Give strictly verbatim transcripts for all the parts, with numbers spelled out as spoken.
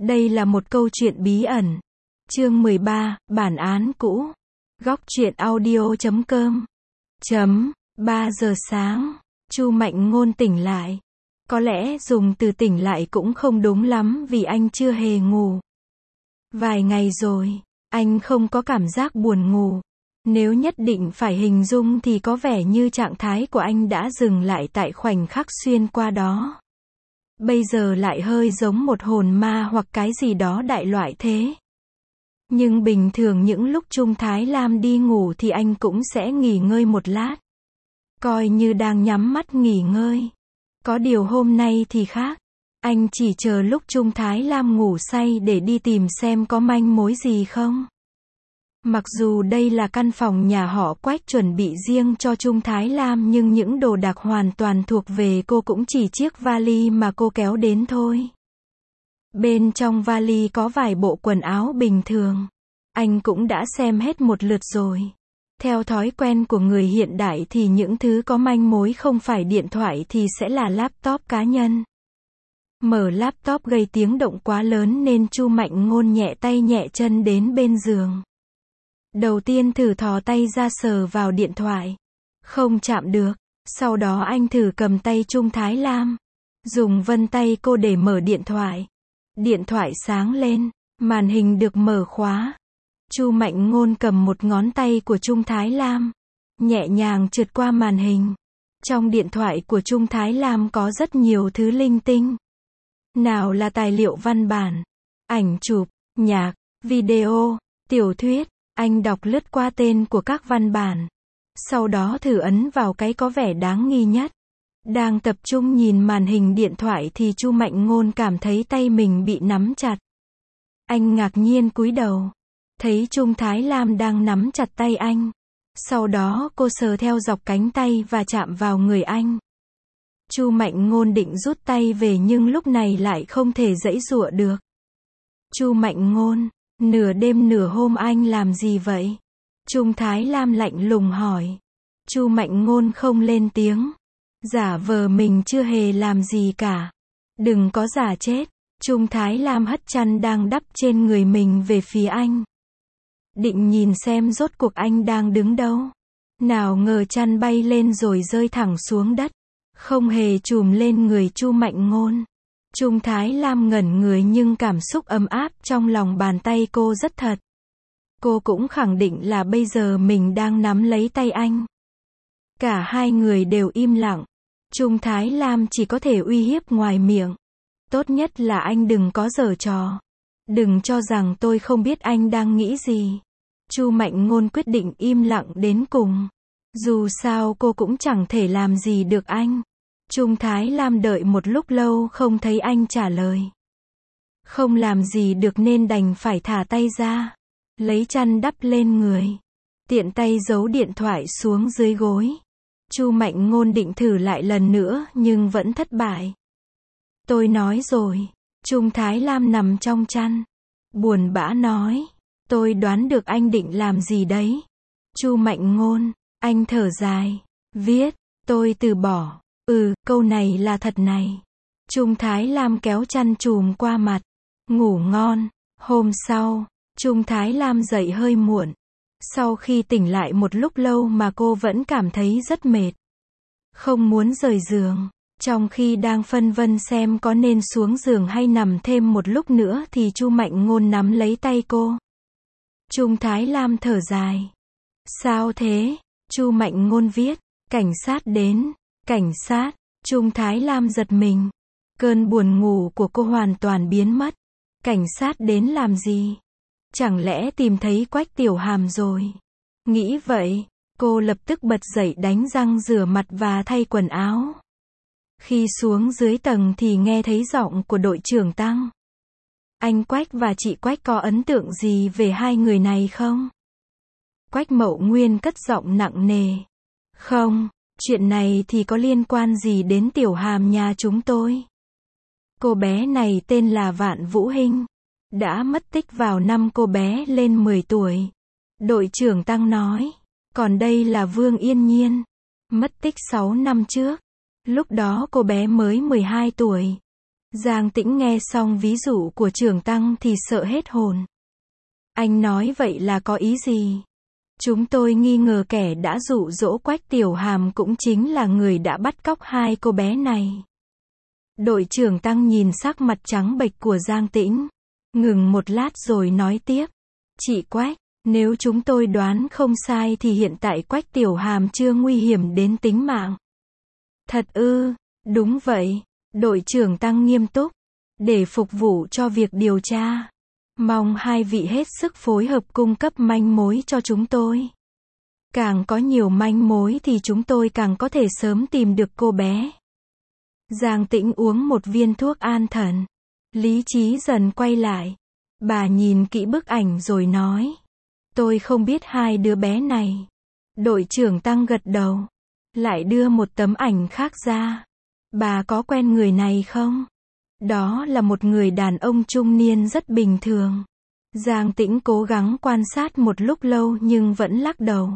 Đây là một câu chuyện bí ẩn. Chương mười ba, bản án cũ. Góc truyện audio chấm com. Chấm, ba giờ sáng, Chu Mạnh Ngôn tỉnh lại. Có lẽ dùng từ tỉnh lại cũng không đúng lắm vì anh chưa hề ngủ. Vài ngày rồi, anh không có cảm giác buồn ngủ. Nếu nhất định phải hình dung thì có vẻ như trạng thái của anh đã dừng lại tại khoảnh khắc xuyên qua đó. Bây giờ lại hơi giống một hồn ma hoặc cái gì đó đại loại thế. Nhưng bình thường những lúc Trung Thái Lam đi ngủ thì anh cũng sẽ nghỉ ngơi một lát. Coi như đang nhắm mắt nghỉ ngơi. Có điều hôm nay thì khác. Anh chỉ chờ lúc Trung Thái Lam ngủ say để đi tìm xem có manh mối gì không. Mặc dù đây là căn phòng nhà họ Quách chuẩn bị riêng cho Trung Thái Lam nhưng những đồ đạc hoàn toàn thuộc về cô, cũng chỉ chiếc vali mà cô kéo đến thôi. Bên trong vali có vài bộ quần áo bình thường. Anh cũng đã xem hết một lượt rồi. Theo thói quen của người hiện đại thì những thứ có manh mối không phải điện thoại thì sẽ là laptop cá nhân. Mở laptop gây tiếng động quá lớn nên Chu Mạnh Ngôn nhẹ tay nhẹ chân đến bên giường. Đầu tiên thử thò tay ra sờ vào điện thoại. Không chạm được. Sau đó anh thử cầm tay Trung Thái Lam. Dùng vân tay cô để mở điện thoại. Điện thoại sáng lên. Màn hình được mở khóa. Chu Mạnh Ngôn cầm một ngón tay của Trung Thái Lam. Nhẹ nhàng trượt qua màn hình. Trong điện thoại của Trung Thái Lam có rất nhiều thứ linh tinh. Nào là tài liệu văn bản, ảnh chụp, nhạc, video, tiểu thuyết. Anh đọc lướt qua tên của các văn bản. Sau đó thử ấn vào cái có vẻ đáng nghi nhất. Đang tập trung nhìn màn hình điện thoại thì Chu Mạnh Ngôn cảm thấy tay mình bị nắm chặt. Anh ngạc nhiên cúi đầu. Thấy Trung Thái Lam đang nắm chặt tay anh. Sau đó cô sờ theo dọc cánh tay và chạm vào người anh. Chu Mạnh Ngôn định rút tay về nhưng lúc này lại không thể giãy giụa được. Chu Mạnh Ngôn, nửa đêm nửa hôm anh làm gì vậy? Trung Thái Lam lạnh lùng hỏi. Chu Mạnh Ngôn không lên tiếng. Giả vờ mình chưa hề làm gì cả. Đừng có giả chết. Trung Thái Lam hất chăn đang đắp trên người mình về phía anh. Định nhìn xem rốt cuộc anh đang đứng đâu. Nào ngờ chăn bay lên rồi rơi thẳng xuống đất. Không hề chùm lên người Chu Mạnh Ngôn. Trung Thái Lam ngẩn người nhưng cảm xúc ấm áp trong lòng bàn tay cô rất thật. Cô cũng khẳng định là bây giờ mình đang nắm lấy tay anh. Cả hai người đều im lặng. Trung Thái Lam chỉ có thể uy hiếp ngoài miệng. Tốt nhất là anh đừng có giở trò. Đừng cho rằng tôi không biết anh đang nghĩ gì. Chu Mạnh Ngôn quyết định im lặng đến cùng. Dù sao cô cũng chẳng thể làm gì được anh. Trung Thái Lam đợi một lúc lâu không thấy anh trả lời. Không làm gì được nên đành phải thả tay ra. Lấy chăn đắp lên người. Tiện tay giấu điện thoại xuống dưới gối. Chu Mạnh Ngôn định thử lại lần nữa nhưng vẫn thất bại. Tôi nói rồi. Trung Thái Lam nằm trong chăn. Buồn bã nói. Tôi đoán được anh định làm gì đấy. Chu Mạnh Ngôn, anh thở dài. Viết, tôi từ bỏ. Ừ, câu này là thật này. Trung Thái Lam kéo chăn trùm qua mặt. Ngủ ngon. Hôm sau, Trung Thái Lam dậy hơi muộn. Sau khi tỉnh lại một lúc lâu mà cô vẫn cảm thấy rất mệt. Không muốn rời giường. Trong khi đang phân vân xem có nên xuống giường hay nằm thêm một lúc nữa thì Chu Mạnh Ngôn nắm lấy tay cô. Trung Thái Lam thở dài. Sao thế? Chu Mạnh Ngôn viết. Cảnh sát đến. Cảnh sát. Trung Thái Lam giật mình. Cơn buồn ngủ của cô hoàn toàn biến mất. Cảnh sát đến làm gì? Chẳng lẽ tìm thấy Quách Tiểu Hàm rồi? Nghĩ vậy, cô lập tức bật dậy đánh răng rửa mặt và thay quần áo. Khi xuống dưới tầng thì nghe thấy giọng của đội trưởng Tăng. Anh Quách và chị Quách có ấn tượng gì về hai người này không? Quách Mậu Nguyên cất giọng nặng nề. Không, chuyện này thì có liên quan gì đến Tiểu Hàm nhà chúng tôi? Cô bé này tên là Vạn Vũ Hinh. Đã mất tích vào năm cô bé lên mười tuổi. Đội trưởng Tăng nói. Còn đây là Vương Yên Nhiên. Mất tích sáu năm trước. Lúc đó cô bé mới mười hai tuổi. Giang Tĩnh nghe xong ví dụ của Trường Tăng thì sợ hết hồn. Anh nói vậy là có ý gì? Chúng tôi nghi ngờ kẻ đã dụ dỗ Quách Tiểu Hàm cũng chính là người đã bắt cóc hai cô bé này. Đội trưởng Tăng nhìn sắc mặt trắng bệch của Giang Tĩnh, ngừng một lát rồi nói tiếp. Chị Quách, nếu chúng tôi đoán không sai thì hiện tại Quách Tiểu Hàm chưa nguy hiểm đến tính mạng. Thật ư? Đúng vậy. Đội trưởng Tăng nghiêm túc. Để phục vụ cho việc điều tra, mong hai vị hết sức phối hợp cung cấp manh mối cho chúng tôi. Càng có nhiều manh mối thì chúng tôi càng có thể sớm tìm được cô bé. Giang Tĩnh uống một viên thuốc an thần. Lý trí dần quay lại. Bà nhìn kỹ bức ảnh rồi nói. Tôi không biết hai đứa bé này. Đội trưởng Tăng gật đầu. Lại đưa một tấm ảnh khác ra. Bà có quen người này không? Đó là một người đàn ông trung niên rất bình thường. Giang Tĩnh cố gắng quan sát một lúc lâu nhưng vẫn lắc đầu.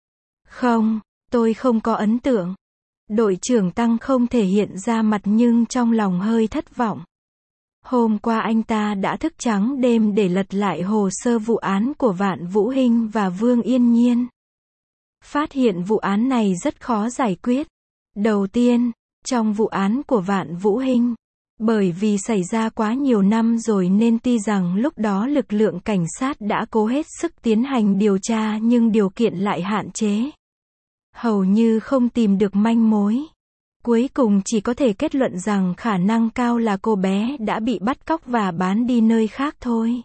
Không, tôi không có ấn tượng. Đội trưởng Tăng không thể hiện ra mặt nhưng trong lòng hơi thất vọng. Hôm qua anh ta đã thức trắng đêm để lật lại hồ sơ vụ án của Vạn Vũ Hinh và Vương Yên Nhiên. Phát hiện vụ án này rất khó giải quyết. Đầu tiên, trong vụ án của Vạn Vũ Hinh, bởi vì xảy ra quá nhiều năm rồi nên tuy rằng lúc đó lực lượng cảnh sát đã cố hết sức tiến hành điều tra nhưng điều kiện lại hạn chế. Hầu như không tìm được manh mối. Cuối cùng chỉ có thể kết luận rằng khả năng cao là cô bé đã bị bắt cóc và bán đi nơi khác thôi.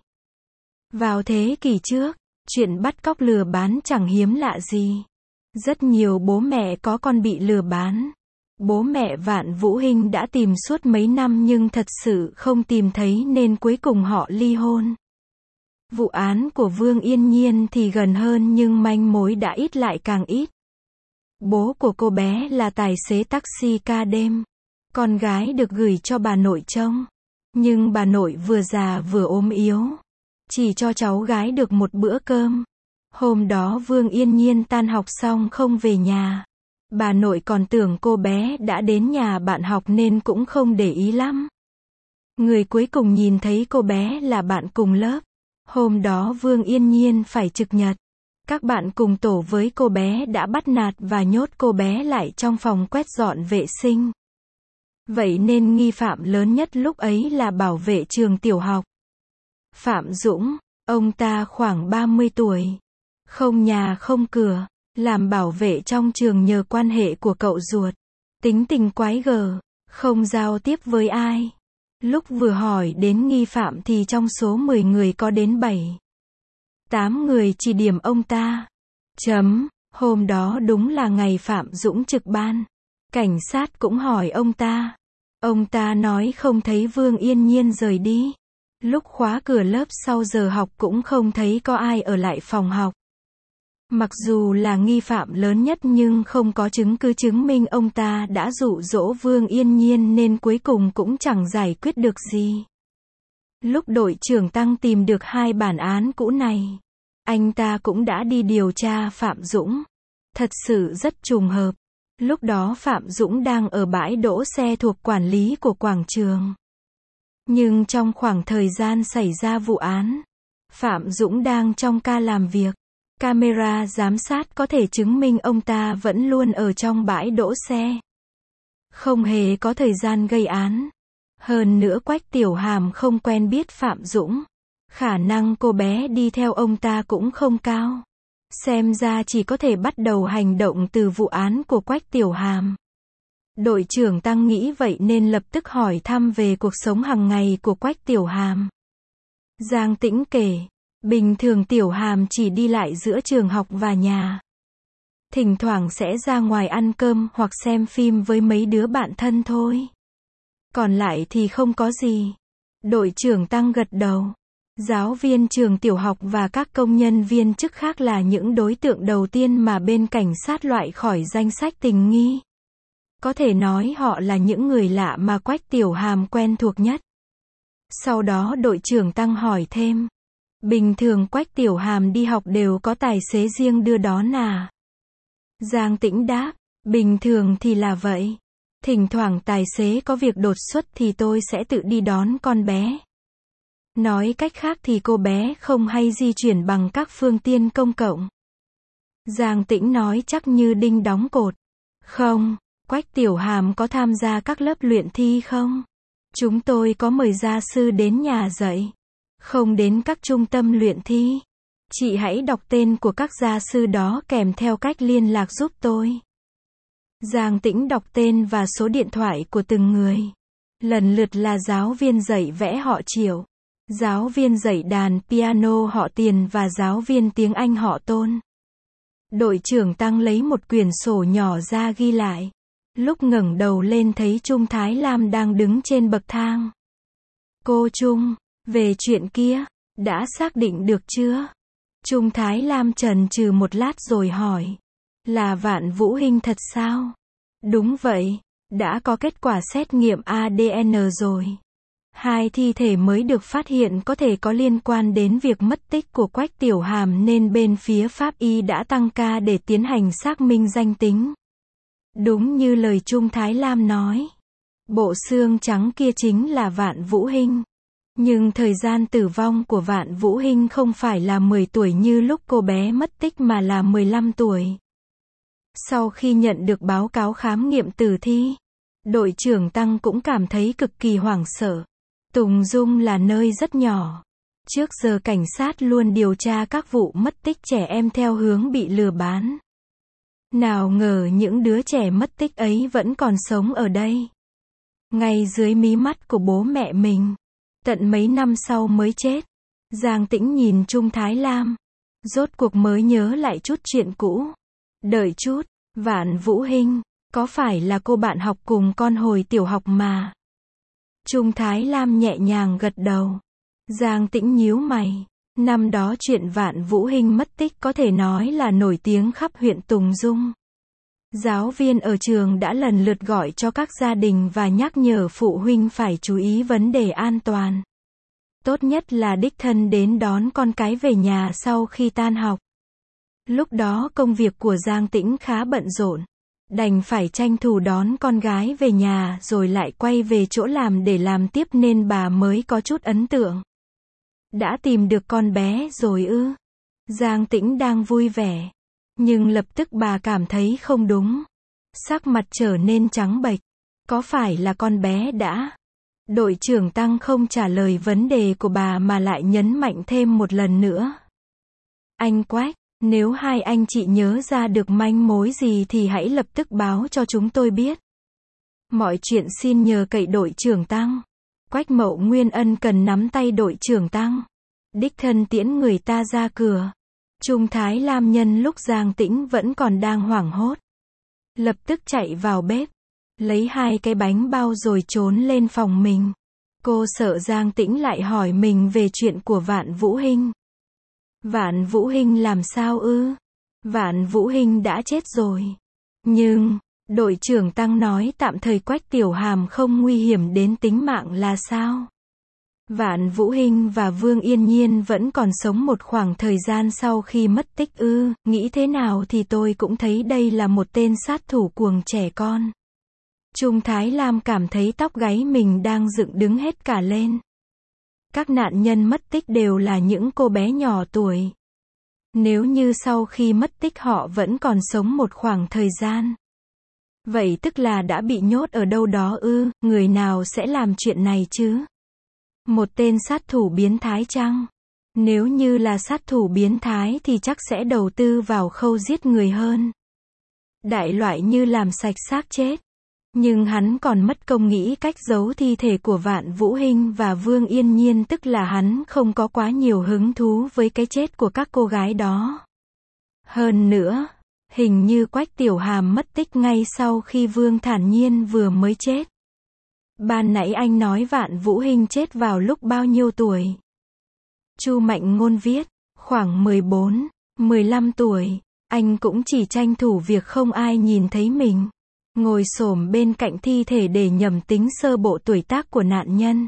Vào thế kỷ trước, chuyện bắt cóc lừa bán chẳng hiếm lạ gì. Rất nhiều bố mẹ có con bị lừa bán. Bố mẹ Vạn Vũ Hinh đã tìm suốt mấy năm nhưng thật sự không tìm thấy nên cuối cùng họ ly hôn. Vụ án của Vương Yên Nhiên thì gần hơn nhưng manh mối đã ít lại càng ít. Bố của cô bé là tài xế taxi ca đêm. Con gái được gửi cho bà nội trông. Nhưng bà nội vừa già vừa ốm yếu. Chỉ cho cháu gái được một bữa cơm. Hôm đó Vương Yên Nhiên tan học xong không về nhà. Bà nội còn tưởng cô bé đã đến nhà bạn học nên cũng không để ý lắm. Người cuối cùng nhìn thấy cô bé là bạn cùng lớp. Hôm đó Vương Yên Nhiên phải trực nhật. Các bạn cùng tổ với cô bé đã bắt nạt và nhốt cô bé lại trong phòng quét dọn vệ sinh. Vậy nên nghi phạm lớn nhất lúc ấy là bảo vệ trường tiểu học. Phạm Dũng, ông ta khoảng ba mươi tuổi. Không nhà không cửa. Làm bảo vệ trong trường nhờ quan hệ của cậu ruột. Tính tình quái gở, không giao tiếp với ai. Lúc vừa hỏi đến nghi phạm thì trong số mười người có đến bảy, tám người chỉ điểm ông ta. Chấm, hôm đó đúng là ngày Phạm Dũng trực ban. Cảnh sát cũng hỏi ông ta. Ông ta nói không thấy Vương Yên Nhiên rời đi. Lúc khóa cửa lớp sau giờ học cũng không thấy có ai ở lại phòng học. Mặc dù là nghi phạm lớn nhất nhưng không có chứng cứ chứng minh ông ta đã dụ dỗ Vương Yên Nhiên nên cuối cùng cũng chẳng giải quyết được gì. Lúc đội trưởng Tăng tìm được hai bản án cũ này, anh ta cũng đã đi điều tra Phạm Dũng. Thật sự rất trùng hợp. Lúc đó Phạm Dũng đang ở bãi đỗ xe thuộc quản lý của quảng trường. Nhưng trong khoảng thời gian xảy ra vụ án, Phạm Dũng đang trong ca làm việc. Camera giám sát có thể chứng minh ông ta vẫn luôn ở trong bãi đỗ xe. Không hề có thời gian gây án. Hơn nữa Quách Tiểu Hàm không quen biết Phạm Dũng. Khả năng cô bé đi theo ông ta cũng không cao. Xem ra chỉ có thể bắt đầu hành động từ vụ án của Quách Tiểu Hàm. Đội trưởng Tăng nghĩ vậy nên lập tức hỏi thăm về cuộc sống hàng ngày của Quách Tiểu Hàm. Giang Tĩnh kể. Bình thường Tiểu Hàm chỉ đi lại giữa trường học và nhà. Thỉnh thoảng sẽ ra ngoài ăn cơm hoặc xem phim với mấy đứa bạn thân thôi. Còn lại thì không có gì. Đội trưởng Tăng gật đầu. Giáo viên trường tiểu học và các công nhân viên chức khác là những đối tượng đầu tiên mà bên cảnh sát loại khỏi danh sách tình nghi. Có thể nói họ là những người lạ mà Quách Tiểu Hàm quen thuộc nhất. Sau đó đội trưởng Tăng hỏi thêm. Bình thường Quách Tiểu Hàm đi học đều có tài xế riêng đưa đón à? Giang Tĩnh đáp. Bình thường thì là vậy. Thỉnh thoảng tài xế có việc đột xuất thì tôi sẽ tự đi đón con bé. Nói cách khác thì cô bé không hay di chuyển bằng các phương tiện công cộng. Giang Tĩnh nói chắc như đinh đóng cột. Không, Quách Tiểu Hàm có tham gia các lớp luyện thi không? Chúng tôi có mời gia sư đến nhà dạy. Không đến các trung tâm luyện thi. Chị hãy đọc tên của các gia sư đó kèm theo cách liên lạc giúp tôi. Giang Tĩnh đọc tên và số điện thoại của từng người. Lần lượt là giáo viên dạy vẽ họ Triệu, giáo viên dạy đàn piano họ Tiền và giáo viên tiếng Anh họ Tôn. Đội trưởng Tăng lấy một quyển sổ nhỏ ra ghi lại. Lúc ngẩng đầu lên thấy Trung Thái Lam đang đứng trên bậc thang. Cô Trung, về chuyện kia, đã xác định được chưa? Trung Thái Lam chần chừ một lát rồi hỏi. Là Vạn Vũ Hinh thật sao? Đúng vậy, đã có kết quả xét nghiệm a đê en rồi. Hai thi thể mới được phát hiện có thể có liên quan đến việc mất tích của Quách Tiểu Hàm nên bên phía pháp y đã tăng ca để tiến hành xác minh danh tính. Đúng như lời Trung Thái Lam nói. Bộ xương trắng kia chính là Vạn Vũ Hinh. Nhưng thời gian tử vong của Vạn Vũ Hinh không phải là mười tuổi như lúc cô bé mất tích mà là mười lăm tuổi. Sau khi nhận được báo cáo khám nghiệm tử thi, đội trưởng Tăng cũng cảm thấy cực kỳ hoảng sợ. Tùng Dung là nơi rất nhỏ. Trước giờ cảnh sát luôn điều tra các vụ mất tích trẻ em theo hướng bị lừa bán. Nào ngờ những đứa trẻ mất tích ấy vẫn còn sống ở đây. Ngay dưới mí mắt của bố mẹ mình. Tận mấy năm sau mới chết. Giang Tĩnh nhìn Trung Thái Lam. Rốt cuộc mới nhớ lại chút chuyện cũ. Đợi chút, Vạn Vũ Hinh, có phải là cô bạn học cùng con hồi tiểu học mà? Trung Thái Lam nhẹ nhàng gật đầu. Giang Tĩnh nhíu mày. Năm đó chuyện Vạn Vũ Hinh mất tích có thể nói là nổi tiếng khắp huyện Tùng Dung. Giáo viên ở trường đã lần lượt gọi cho các gia đình và nhắc nhở phụ huynh phải chú ý vấn đề an toàn. Tốt nhất là đích thân đến đón con cái về nhà sau khi tan học. Lúc đó công việc của Giang Tĩnh khá bận rộn. Đành phải tranh thủ đón con gái về nhà rồi lại quay về chỗ làm để làm tiếp nên bà mới có chút ấn tượng. Đã tìm được con bé rồi ư? Giang Tĩnh đang vui vẻ. Nhưng lập tức bà cảm thấy không đúng. Sắc mặt trở nên trắng bệch. Có phải là con bé đã? Đội trưởng Tăng không trả lời vấn đề của bà mà lại nhấn mạnh thêm một lần nữa. Anh Quách, nếu hai anh chị nhớ ra được manh mối gì thì hãy lập tức báo cho chúng tôi biết. Mọi chuyện xin nhờ cậy đội trưởng Tăng. Quách Mậu Nguyên ân cần nắm tay đội trưởng Tăng. Đích thân tiễn người ta ra cửa. Trung Thái Lam nhân lúc Giang Tĩnh vẫn còn đang hoảng hốt. Lập tức chạy vào bếp. Lấy hai cái bánh bao rồi trốn lên phòng mình. Cô sợ Giang Tĩnh lại hỏi mình về chuyện của Vạn Vũ Hinh. Vạn Vũ Hinh làm sao ư? Vạn Vũ Hinh đã chết rồi. Nhưng, đội trưởng Tăng nói tạm thời Quách Tiểu Hàm không nguy hiểm đến tính mạng là sao? Vạn Vũ Hinh và Vương Yên Nhiên vẫn còn sống một khoảng thời gian sau khi mất tích ư? Nghĩ thế nào thì tôi cũng thấy đây là một tên sát thủ cuồng trẻ con. Trung Thái Lam cảm thấy tóc gáy mình đang dựng đứng hết cả lên. Các nạn nhân mất tích đều là những cô bé nhỏ tuổi. Nếu như sau khi mất tích họ vẫn còn sống một khoảng thời gian. Vậy tức là đã bị nhốt ở đâu đó ư? Người nào sẽ làm chuyện này chứ? Một tên sát thủ biến thái chăng? Nếu như là sát thủ biến thái thì chắc sẽ đầu tư vào khâu giết người hơn. Đại loại như làm sạch xác chết. Nhưng hắn còn mất công nghĩ cách giấu thi thể của Vạn Vũ Hinh và Vương Yên Nhiên, tức là hắn không có quá nhiều hứng thú với cái chết của các cô gái đó. Hơn nữa, hình như Quách Tiểu Hàm mất tích ngay sau khi Vương Thản Nhiên vừa mới chết. Ban nãy anh nói Vạn Vũ Hinh chết vào lúc bao nhiêu tuổi? Chu Mạnh Ngôn viết, khoảng mười bốn, mười lăm tuổi. Anh cũng chỉ tranh thủ việc không ai nhìn thấy mình. Ngồi xổm bên cạnh thi thể để nhẩm tính sơ bộ tuổi tác của nạn nhân.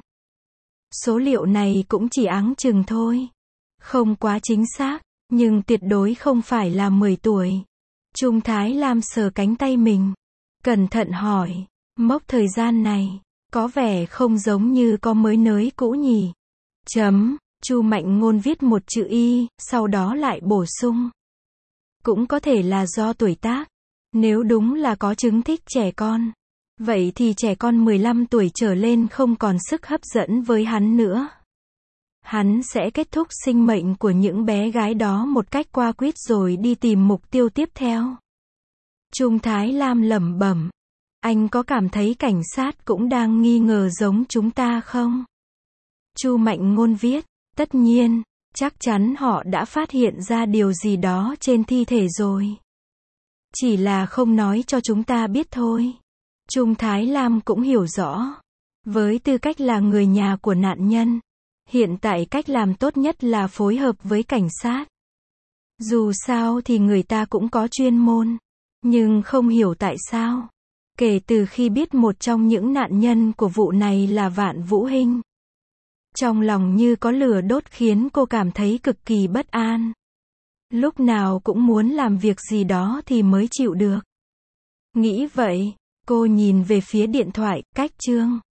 Số liệu này cũng chỉ áng chừng thôi. Không quá chính xác, nhưng tuyệt đối không phải là mười tuổi. Trung Thái Lam sờ cánh tay mình. Cẩn thận hỏi. Mốc thời gian này, có vẻ không giống như có mới nới cũ nhỉ. Chấm, Chu Mạnh Ngôn viết một chữ y, sau đó lại bổ sung. Cũng có thể là do tuổi tác. Nếu đúng là có chứng thích trẻ con, vậy thì trẻ con mười lăm tuổi trở lên không còn sức hấp dẫn với hắn nữa. Hắn sẽ kết thúc sinh mệnh của những bé gái đó một cách qua quýt rồi đi tìm mục tiêu tiếp theo. Trung Thái Lam lẩm bẩm. Anh có cảm thấy cảnh sát cũng đang nghi ngờ giống chúng ta không? Chu Mạnh Ngôn viết. Tất nhiên, chắc chắn họ đã phát hiện ra điều gì đó trên thi thể rồi. Chỉ là không nói cho chúng ta biết thôi. Trung Thái Lam cũng hiểu rõ. Với tư cách là người nhà của nạn nhân, hiện tại cách làm tốt nhất là phối hợp với cảnh sát. Dù sao thì người ta cũng có chuyên môn. Nhưng không hiểu tại sao. Kể từ khi biết một trong những nạn nhân của vụ này là Vạn Vũ Hinh, trong lòng như có lửa đốt khiến cô cảm thấy cực kỳ bất an. Lúc nào cũng muốn làm việc gì đó thì mới chịu được. Nghĩ vậy, cô nhìn về phía điện thoại, cách chương.